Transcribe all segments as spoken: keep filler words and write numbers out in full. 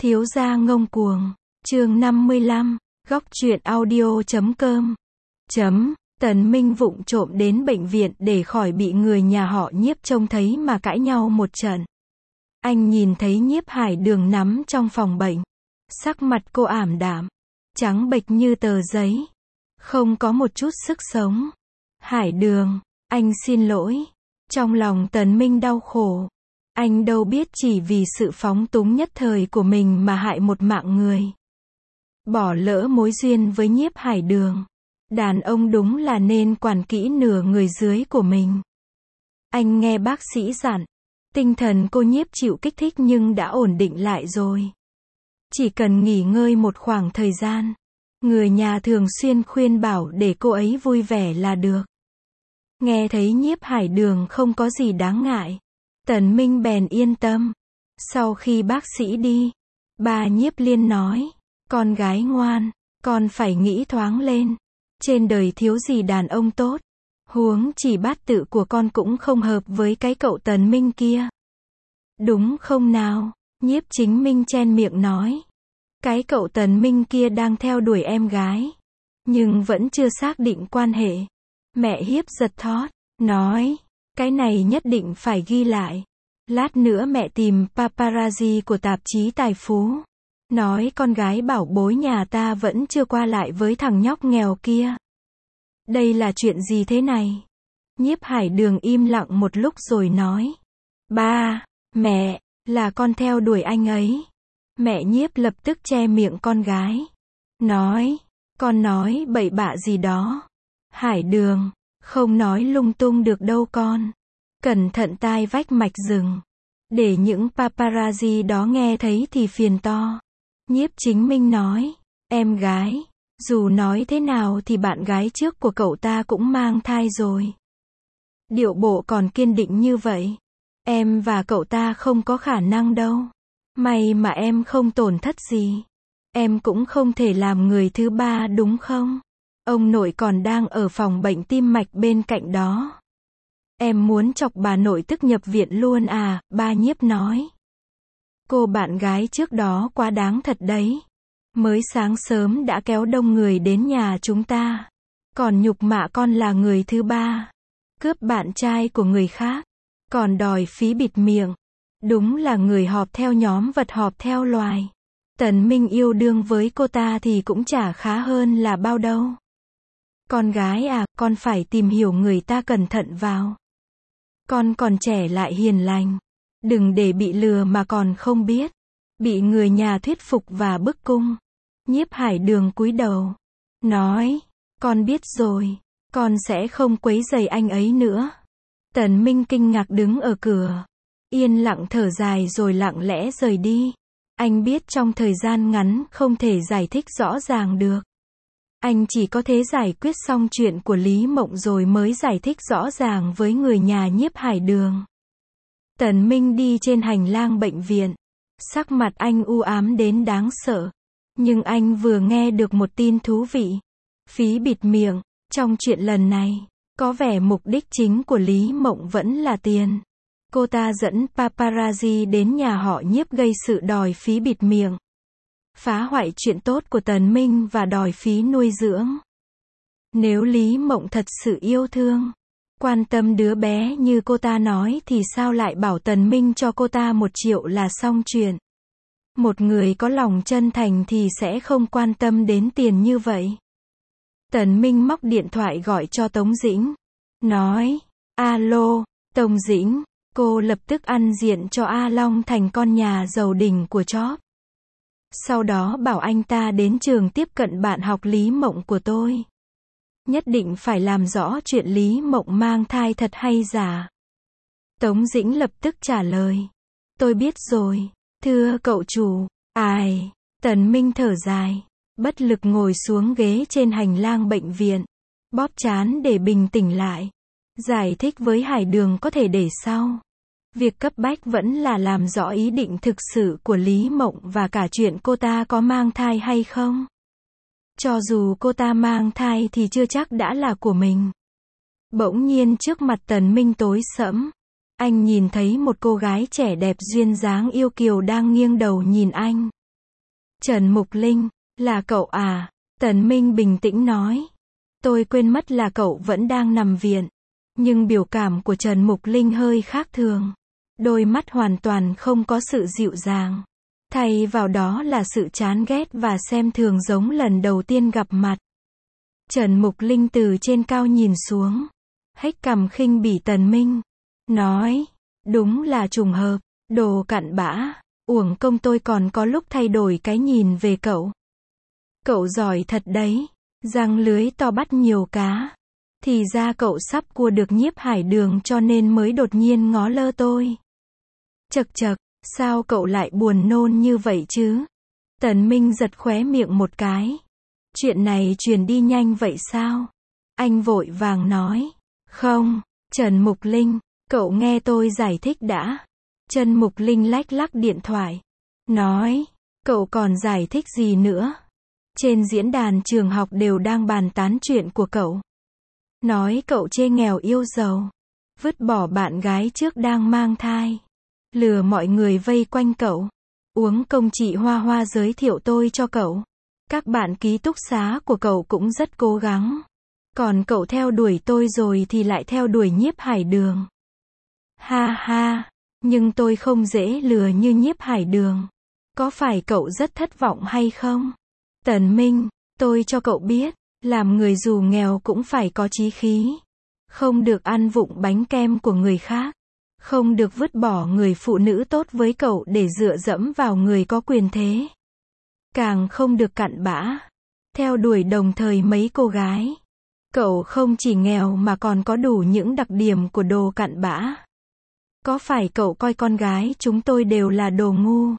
Thiếu gia ngông cuồng, chương năm mươi lăm, góc truyện audio chấm com. Chấm, Tần Minh vụng trộm đến bệnh viện để khỏi bị người nhà họ Nhiếp trông thấy mà cãi nhau một trận. Anh nhìn thấy Nhiếp Hải Đường nằm trong phòng bệnh. Sắc mặt cô ảm đạm, trắng bệch như tờ giấy. Không có một chút sức sống. Hải Đường, anh xin lỗi. Trong lòng Tần Minh đau khổ. Anh đâu biết chỉ vì sự phóng túng nhất thời của mình mà hại một mạng người. Bỏ lỡ mối duyên với Nhiếp Hải Đường. Đàn ông đúng là nên quản kỹ nửa người dưới của mình. Anh nghe bác sĩ dặn. Tinh thần cô Nhiếp chịu kích thích nhưng đã ổn định lại rồi. Chỉ cần nghỉ ngơi một khoảng thời gian. Người nhà thường xuyên khuyên bảo để cô ấy vui vẻ là được. Nghe thấy Nhiếp Hải Đường không có gì đáng ngại. Tần Minh bèn yên tâm. Sau khi bác sĩ đi, bà Nhiếp Liên nói, con gái ngoan, con phải nghĩ thoáng lên. Trên đời thiếu gì đàn ông tốt. Huống chỉ bát tự của con cũng không hợp với cái cậu Tần Minh kia. Đúng không nào? Nhiếp Chính Minh chen miệng nói. Cái cậu Tần Minh kia đang theo đuổi em gái. Nhưng vẫn chưa xác định quan hệ. Mẹ Hiếp giật thót, nói. Cái này nhất định phải ghi lại. Lát nữa mẹ tìm paparazzi của tạp chí Tài Phú. Nói con gái bảo bối nhà ta vẫn chưa qua lại với thằng nhóc nghèo kia. Đây là chuyện gì thế này? Nhiếp Hải Đường im lặng một lúc rồi nói. Ba, mẹ, là con theo đuổi anh ấy. Mẹ Nhiếp lập tức che miệng con gái. Nói, con nói bậy bạ gì đó. Hải Đường, không nói lung tung được đâu con. Cẩn thận tai vách mạch rừng. Để những paparazzi đó nghe thấy thì phiền to. Nhiếp Chính Minh nói, em gái, dù nói thế nào thì bạn gái trước của cậu ta cũng mang thai rồi. Điệu bộ còn kiên định như vậy. Em và cậu ta không có khả năng đâu. May mà em không tổn thất gì. Em cũng không thể làm người thứ ba đúng không? Ông nội còn đang ở phòng bệnh tim mạch bên cạnh đó. Em muốn chọc bà nội tức nhập viện luôn à, ba Nhiếp nói. Cô bạn gái trước đó quá đáng thật đấy. Mới sáng sớm đã kéo đông người đến nhà chúng ta. Còn nhục mạ con là người thứ ba. Cướp bạn trai của người khác. Còn đòi phí bịt miệng. Đúng là người họp theo nhóm vật họp theo loài. Tần Minh yêu đương với cô ta thì cũng chả khá hơn là bao đâu. Con gái à, con phải tìm hiểu người ta cẩn thận vào. Con còn trẻ lại hiền lành. Đừng để bị lừa mà còn không biết. Bị người nhà thuyết phục và bức cung. Nhiếp Hải Đường cúi đầu. Nói, con biết rồi. Con sẽ không quấy rầy anh ấy nữa. Tần Minh kinh ngạc đứng ở cửa. Yên lặng thở dài rồi lặng lẽ rời đi. Anh biết trong thời gian ngắn không thể giải thích rõ ràng được. Anh chỉ có thể giải quyết xong chuyện của Lý Mộng rồi mới giải thích rõ ràng với người nhà Nhiếp Hải Đường. Tần Minh đi trên hành lang bệnh viện. Sắc mặt anh u ám đến đáng sợ. Nhưng anh vừa nghe được một tin thú vị. Phí bịt miệng. Trong chuyện lần này, có vẻ mục đích chính của Lý Mộng vẫn là tiền. Cô ta dẫn paparazzi đến nhà họ Nhiếp gây sự đòi phí bịt miệng. Phá hoại chuyện tốt của Tần Minh và đòi phí nuôi dưỡng. Nếu Lý Mộng thật sự yêu thương, quan tâm đứa bé như cô ta nói thì sao lại bảo Tần Minh cho cô ta một triệu là xong chuyện. Một người có lòng chân thành thì sẽ không quan tâm đến tiền như vậy. Tần Minh móc điện thoại gọi cho Tống Dĩnh. Nói, alo, Tống Dĩnh, cô lập tức ăn diện cho A Long thành con nhà giàu đỉnh của chóp. Sau đó bảo anh ta đến trường tiếp cận bạn học Lý Mộng của tôi. Nhất định phải làm rõ chuyện Lý Mộng mang thai thật hay giả. Tống Dĩnh lập tức trả lời. Tôi biết rồi, thưa cậu chủ. Ai, Tần Minh thở dài. Bất lực ngồi xuống ghế trên hành lang bệnh viện. Bóp trán để bình tĩnh lại. Giải thích với Hải Đường có thể để sau. Việc cấp bách vẫn là làm rõ ý định thực sự của Lý Mộng và cả chuyện cô ta có mang thai hay không. Cho dù cô ta mang thai thì chưa chắc đã là của mình. Bỗng nhiên trước mặt Tần Minh tối sẫm. Anh nhìn thấy một cô gái trẻ đẹp duyên dáng yêu kiều đang nghiêng đầu nhìn anh. Trần Mục Linh, là cậu à? Tần Minh bình tĩnh nói. Tôi quên mất là cậu vẫn đang nằm viện. Nhưng biểu cảm của Trần Mục Linh hơi khác thường. Đôi mắt hoàn toàn không có sự dịu dàng. Thay vào đó là sự chán ghét và xem thường giống lần đầu tiên gặp mặt. Trần Mục Linh từ trên cao nhìn xuống. Hếch cằm khinh bỉ Tần Minh. Nói, đúng là trùng hợp, đồ cặn bã, uổng công tôi còn có lúc thay đổi cái nhìn về cậu. Cậu giỏi thật đấy, giăng lưới to bắt nhiều cá. Thì ra cậu sắp cua được Nhiếp Hải Đường cho nên mới đột nhiên ngó lơ tôi. Chậc chậc, sao cậu lại buồn nôn như vậy chứ? Tần Minh giật khóe miệng một cái. Chuyện này truyền đi nhanh vậy sao? Anh vội vàng nói. Không, Trần Mục Linh, cậu nghe tôi giải thích đã. Trần Mục Linh lách lắc điện thoại. Nói, cậu còn giải thích gì nữa? Trên diễn đàn trường học đều đang bàn tán chuyện của cậu. Nói cậu chê nghèo yêu giàu. Vứt bỏ bạn gái trước đang mang thai. Lừa mọi người vây quanh cậu. Uống công chị Hoa Hoa giới thiệu tôi cho cậu. Các bạn ký túc xá của cậu cũng rất cố gắng. Còn cậu theo đuổi tôi rồi thì lại theo đuổi Nhiếp Hải Đường. Ha ha, nhưng tôi không dễ lừa như Nhiếp Hải Đường. Có phải cậu rất thất vọng hay không? Tần Minh, tôi cho cậu biết, làm người dù nghèo cũng phải có chí khí. Không được ăn vụng bánh kem của người khác. Không được vứt bỏ người phụ nữ tốt với cậu để dựa dẫm vào người có quyền thế. Càng không được cặn bã. Theo đuổi đồng thời mấy cô gái. Cậu không chỉ nghèo mà còn có đủ những đặc điểm của đồ cặn bã. Có phải cậu coi con gái chúng tôi đều là đồ ngu?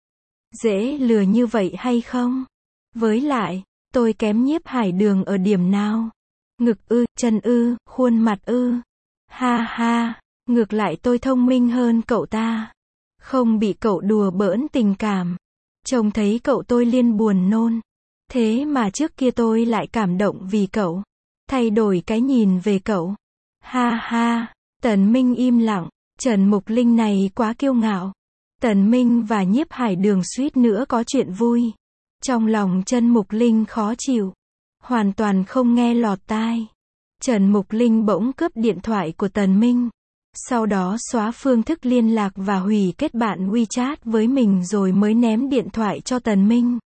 Dễ lừa như vậy hay không? Với lại, tôi kém Nhiếp Hải Đường ở điểm nào? Ngực ư, chân ư, khuôn mặt ư? Ha ha, ngược lại tôi thông minh hơn cậu ta. Không bị cậu đùa bỡn tình cảm. Trông thấy cậu tôi liên buồn nôn. Thế mà trước kia tôi lại cảm động vì cậu. Thay đổi cái nhìn về cậu. Ha ha, Tần Minh im lặng. Trần Mục Linh này quá kiêu ngạo. Tần Minh và Nhiếp Hải Đường suýt nữa có chuyện vui. Trong lòng Trần Mục Linh khó chịu. Hoàn toàn không nghe lọt tai. Trần Mục Linh bỗng cướp điện thoại của Tần Minh. Sau đó xóa phương thức liên lạc và hủy kết bạn WeChat với mình rồi mới ném điện thoại cho Tần Minh.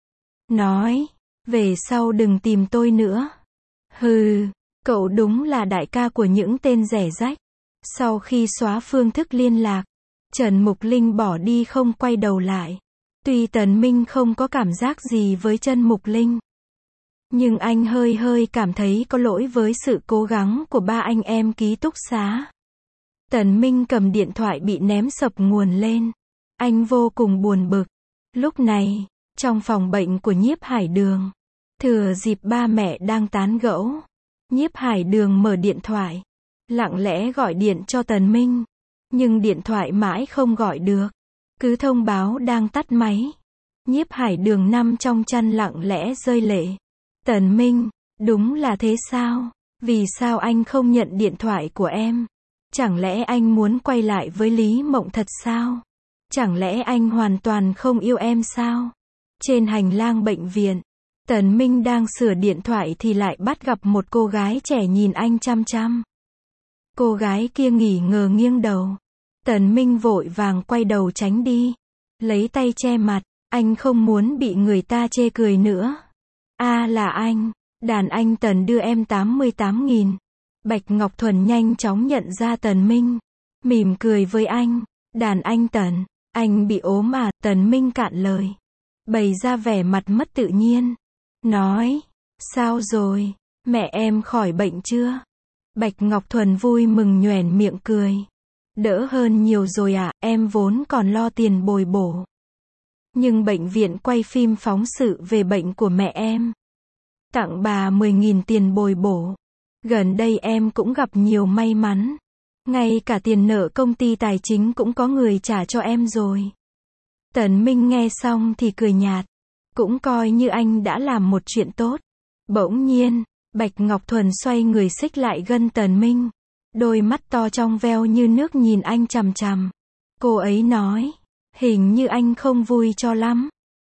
Nói, về sau đừng tìm tôi nữa. Hừ, cậu đúng là đại ca của những tên rẻ rách. Sau khi xóa phương thức liên lạc, Trần Mục Linh bỏ đi không quay đầu lại. Tuy Tần Minh không có cảm giác gì với Trần Mục Linh, nhưng anh hơi hơi cảm thấy có lỗi với sự cố gắng của ba anh em ký túc xá. Tần Minh cầm điện thoại bị ném sập nguồn lên. Anh vô cùng buồn bực. Lúc này, trong phòng bệnh của Nhiếp Hải Đường, thừa dịp ba mẹ đang tán gẫu, Nhiếp Hải Đường mở điện thoại, lặng lẽ gọi điện cho Tần Minh. Nhưng điện thoại mãi không gọi được. Cứ thông báo đang tắt máy. Nhiếp Hải Đường nằm trong chăn lặng lẽ rơi lệ. Tần Minh, đúng là thế sao? Vì sao anh không nhận điện thoại của em? Chẳng lẽ anh muốn quay lại với Lý Mộng thật sao? Chẳng lẽ anh hoàn toàn không yêu em sao? Trên hành lang bệnh viện, Tần Minh đang sửa điện thoại thì lại bắt gặp một cô gái trẻ nhìn anh chăm chăm. Cô gái kia nghỉ ngờ nghiêng đầu. Tần Minh vội vàng quay đầu tránh đi. Lấy tay che mặt, anh không muốn bị người ta chê cười nữa. A à, là anh, đàn anh Tần đưa em tám mươi tám nghìn. Bạch Ngọc Thuần nhanh chóng nhận ra Tần Minh. Mỉm cười với anh. Đàn anh Tần, anh bị ốm à? Tần Minh cạn lời. Bày ra vẻ mặt mất tự nhiên. Nói, sao rồi, mẹ em khỏi bệnh chưa? Bạch Ngọc Thuần vui mừng nhoẻn miệng cười. Đỡ hơn nhiều rồi ạ, à, em vốn còn lo tiền bồi bổ. Nhưng bệnh viện quay phim phóng sự về bệnh của mẹ em. Tặng bà mười nghìn tiền bồi bổ. Gần đây em cũng gặp nhiều may mắn. Ngay cả tiền nợ công ty tài chính cũng có người trả cho em rồi. Tần Minh nghe xong thì cười nhạt. Cũng coi như anh đã làm một chuyện tốt. Bỗng nhiên, Bạch Ngọc Thuần xoay người xích lại gần Tần Minh. Đôi mắt to trong veo như nước nhìn anh chằm chằm. Cô ấy nói, hình như anh không vui cho lắm.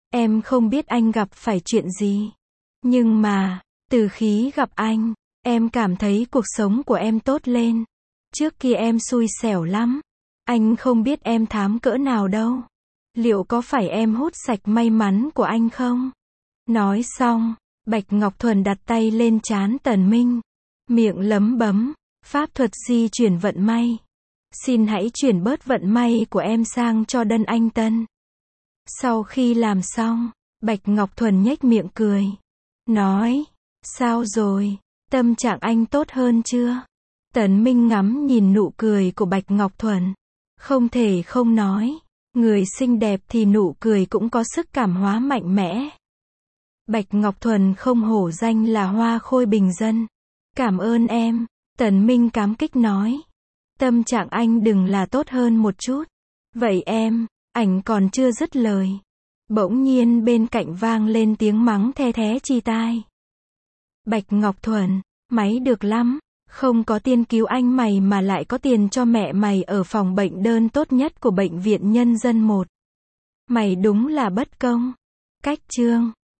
Em không biết anh gặp phải chuyện gì. Nhưng mà, từ khi gặp anh, em cảm thấy cuộc sống của em tốt lên. Trước kia em xui xẻo lắm. Anh không biết em thám cỡ nào đâu. Liệu có phải em hút sạch may mắn của anh không? Nói xong, Bạch Ngọc Thuần đặt tay lên trán Tần Minh. Miệng lấm bấm. Pháp thuật di chuyển vận may. Xin hãy chuyển bớt vận may của em sang cho Đân Anh Tân. Sau khi làm xong, Bạch Ngọc Thuần nhếch miệng cười. Nói, sao rồi, tâm trạng anh tốt hơn chưa? Tần Minh ngắm nhìn nụ cười của Bạch Ngọc Thuần. Không thể không nói, người xinh đẹp thì nụ cười cũng có sức cảm hóa mạnh mẽ. Bạch Ngọc Thuần không hổ danh là hoa khôi bình dân. Cảm ơn em, Tần Minh cảm kích nói. Tâm trạng anh đừng là tốt hơn một chút. Vậy em, ảnh còn chưa dứt lời. Bỗng nhiên bên cạnh vang lên tiếng mắng the thé chi tai. Bạch Ngọc Thuần, máy được lắm, không có tiền cứu anh mày mà lại có tiền cho mẹ mày ở phòng bệnh đơn tốt nhất của bệnh viện Nhân dân một. Mày đúng là bất công. Cách chương